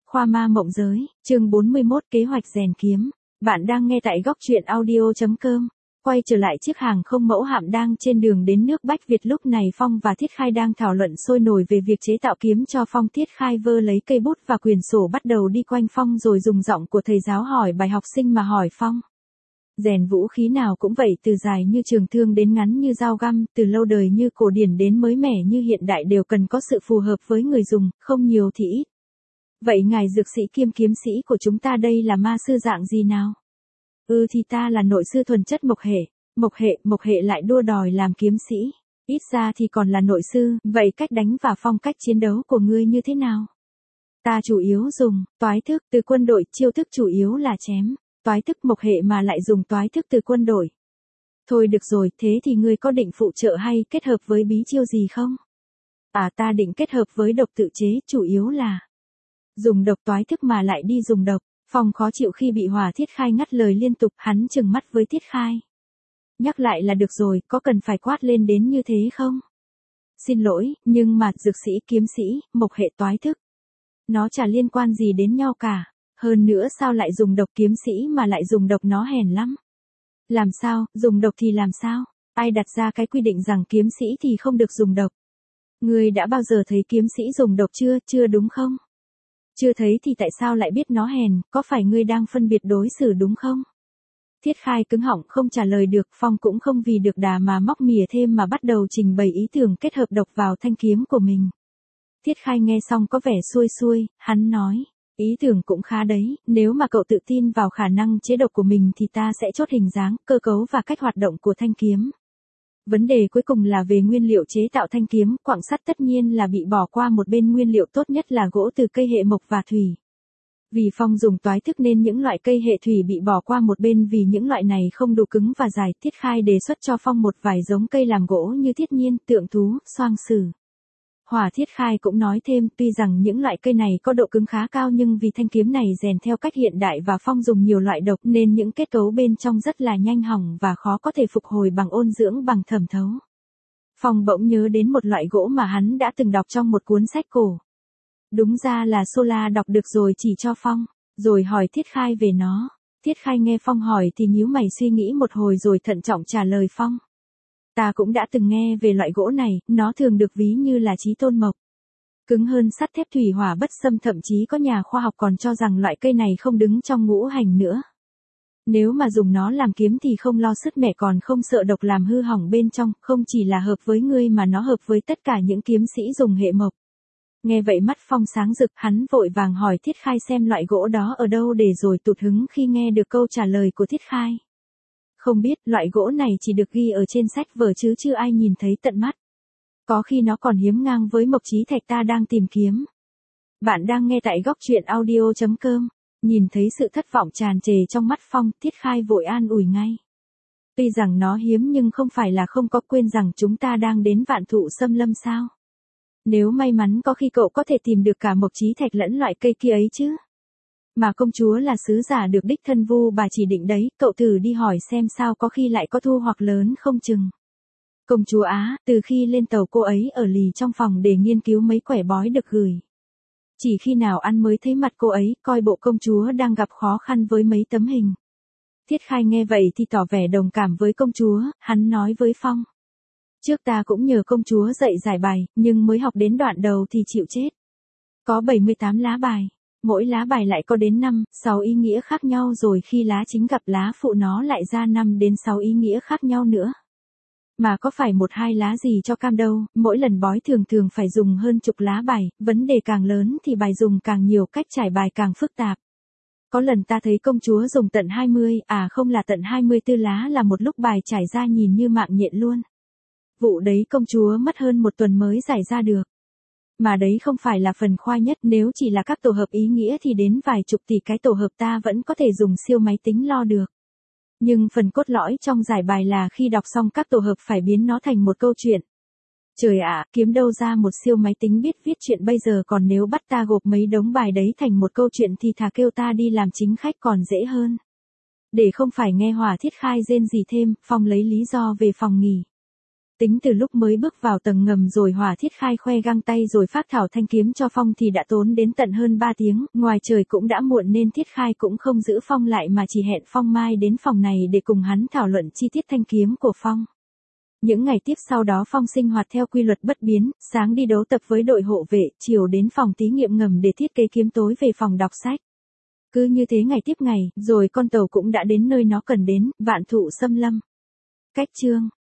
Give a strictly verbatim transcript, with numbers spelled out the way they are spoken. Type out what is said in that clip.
Khoa ma mộng giới, chương bốn mươi mốt kế hoạch rèn kiếm. Bạn đang nghe tại góc truyện audio chấm com. Quay trở lại chiếc hàng không mẫu hạm đang trên đường đến nước Bách Việt, lúc này Phong và Thiết Khai đang thảo luận sôi nổi về việc chế tạo kiếm cho Phong. Thiết Khai vơ lấy cây bút và quyển sổ bắt đầu đi quanh Phong, rồi dùng giọng của thầy giáo hỏi bài học sinh mà hỏi Phong. Rèn vũ khí nào cũng vậy, từ dài như trường thương đến ngắn như dao găm, từ lâu đời như cổ điển đến mới mẻ như hiện đại, đều cần có sự phù hợp với người dùng, không nhiều thì ít. Vậy ngài dược sĩ kiêm kiếm sĩ của chúng ta đây là ma sư dạng gì nào? Ừ thì ta là nội sư thuần chất mộc hệ. Mộc hệ, mộc hệ lại đua đòi làm kiếm sĩ. Ít ra thì còn là nội sư, vậy cách đánh và phong cách chiến đấu của ngươi như thế nào? Ta chủ yếu dùng toái thức từ quân đội, chiêu thức chủ yếu là chém. Toái thức mộc hệ mà lại dùng toái thức từ quân đội. Thôi được rồi, thế thì ngươi có định phụ trợ hay kết hợp với bí chiêu gì không? À, ta định kết hợp với độc tự chế, chủ yếu là dùng độc toái thức mà lại đi dùng độc. Phong khó chịu khi bị Hỏa Thiết Khai ngắt lời liên tục, hắn trừng mắt với Thiết Khai. Nhắc lại là được rồi, có cần phải quát lên đến như thế không? Xin lỗi, nhưng mà dược sĩ, kiếm sĩ, mộc hệ toái thức, nó chả liên quan gì đến nhau cả. Hơn nữa sao lại dùng độc, kiếm sĩ mà lại dùng độc, nó hèn lắm. Làm sao, dùng độc thì làm sao? Ai đặt ra cái quy định rằng kiếm sĩ thì không được dùng độc? Ngươi đã bao giờ thấy kiếm sĩ dùng độc chưa, chưa đúng không? Chưa thấy thì tại sao lại biết nó hèn, có phải ngươi đang phân biệt đối xử đúng không? Thiết Khai cứng họng không trả lời được. Phong cũng không vì được đà mà móc mỉa thêm mà bắt đầu trình bày ý tưởng kết hợp độc vào thanh kiếm của mình. Thiết Khai nghe xong có vẻ xuôi xuôi, hắn nói, ý tưởng cũng khá đấy, nếu mà cậu tự tin vào khả năng chế độc của mình thì ta sẽ chốt hình dáng, cơ cấu và cách hoạt động của thanh kiếm. Vấn đề cuối cùng là về nguyên liệu chế tạo thanh kiếm. Quặng sắt tất nhiên là bị bỏ qua một bên, nguyên liệu tốt nhất là gỗ từ cây hệ mộc và thủy. Vì Phong dùng toái thức nên những loại cây hệ thủy bị bỏ qua một bên, vì những loại này không đủ cứng và dài. Thiết Khai đề xuất cho Phong một vài giống cây làm gỗ như thiết nhiên, tượng thú, xoang sử. Hỏa Thiết Khai cũng nói thêm, tuy rằng những loại cây này có độ cứng khá cao nhưng vì thanh kiếm này rèn theo cách hiện đại và Phong dùng nhiều loại độc nên những kết cấu bên trong rất là nhanh hỏng và khó có thể phục hồi bằng ôn dưỡng, bằng thẩm thấu. Phong bỗng nhớ đến một loại gỗ mà hắn đã từng đọc trong một cuốn sách cổ. Đúng ra là Sola đọc được rồi chỉ cho Phong, rồi hỏi Thiết Khai về nó. Thiết Khai nghe Phong hỏi thì nhíu mày suy nghĩ một hồi rồi thận trọng trả lời Phong. Ta cũng đã từng nghe về loại gỗ này, nó thường được ví như là chí tôn mộc. Cứng hơn sắt thép, thủy hỏa bất xâm, thậm chí có nhà khoa học còn cho rằng loại cây này không đứng trong ngũ hành nữa. Nếu mà dùng nó làm kiếm thì không lo sứt mẻ, còn không sợ độc làm hư hỏng bên trong, không chỉ là hợp với ngươi mà nó hợp với tất cả những kiếm sĩ dùng hệ mộc. Nghe vậy mắt Phong sáng rực, hắn vội vàng hỏi Thiết Khai xem loại gỗ đó ở đâu để rồi tụt hứng khi nghe được câu trả lời của Thiết Khai. Không biết, loại gỗ này chỉ được ghi ở trên sách vở chứ chưa ai nhìn thấy tận mắt. Có khi nó còn hiếm ngang với mộc trí thạch ta đang tìm kiếm. Bạn đang nghe tại góc truyện audio chấm com. Nhìn thấy sự thất vọng tràn trề trong mắt Phong, Thiết Khai vội an ủi ngay. Tuy rằng nó hiếm nhưng không phải là không có, quên rằng chúng ta đang đến Vạn Thụ Xâm Lâm sao. Nếu may mắn có khi cậu có thể tìm được cả mộc trí thạch lẫn loại cây kia ấy chứ. Mà công chúa là sứ giả được đích thân Vu bà chỉ định đấy, cậu thử đi hỏi xem sao, có khi lại có thu hoạch lớn không chừng. Công chúa á, từ khi lên tàu cô ấy ở lì trong phòng để nghiên cứu mấy quẻ bói được gửi. Chỉ khi nào ăn mới thấy mặt cô ấy, coi bộ công chúa đang gặp khó khăn với mấy tấm hình. Thiết Khai nghe vậy thì tỏ vẻ đồng cảm với công chúa, hắn nói với Phong. Trước ta cũng nhờ công chúa dạy giải bài, nhưng mới học đến đoạn đầu thì chịu chết. Có bảy mươi tám lá bài. Mỗi lá bài lại có đến năm, sáu ý nghĩa khác nhau, rồi khi lá chính gặp lá phụ nó lại ra năm đến sáu ý nghĩa khác nhau nữa. Mà có phải một hai lá gì cho cam đâu, mỗi lần bói thường thường phải dùng hơn chục lá bài, vấn đề càng lớn thì bài dùng càng nhiều, cách trải bài càng phức tạp. Có lần ta thấy công chúa dùng tận hai mươi, à không là tận hai mươi tư lá, là một lúc bài trải ra nhìn như mạng nhện luôn. Vụ đấy công chúa mất hơn một tuần mới giải ra được. Mà đấy không phải là phần khoai nhất, nếu chỉ là các tổ hợp ý nghĩa thì đến vài chục tỷ cái tổ hợp ta vẫn có thể dùng siêu máy tính lo được. Nhưng phần cốt lõi trong giải bài là khi đọc xong các tổ hợp phải biến nó thành một câu chuyện. Trời ạ, kiếm đâu ra một siêu máy tính biết viết chuyện bây giờ, còn nếu bắt ta gộp mấy đống bài đấy thành một câu chuyện thì thà kêu ta đi làm chính khách còn dễ hơn. Để không phải nghe Hỏa Thiết Khai rên gì thêm, Phong lấy lý do về phòng nghỉ. Tính từ lúc mới bước vào tầng ngầm rồi Hỏa Thiết Khai khoe găng tay rồi phác thảo thanh kiếm cho Phong thì đã tốn đến tận hơn ba tiếng, ngoài trời cũng đã muộn nên Thiết Khai cũng không giữ Phong lại mà chỉ hẹn Phong mai đến phòng này để cùng hắn thảo luận chi tiết thanh kiếm của Phong. Những ngày tiếp sau đó Phong sinh hoạt theo quy luật bất biến, sáng đi đấu tập với đội hộ vệ, chiều đến phòng thí nghiệm ngầm để thiết kế kiếm, tối về phòng đọc sách. Cứ như thế ngày tiếp ngày, rồi con tàu cũng đã đến nơi nó cần đến, Vạn Thụ Xâm Lâm. Cách chương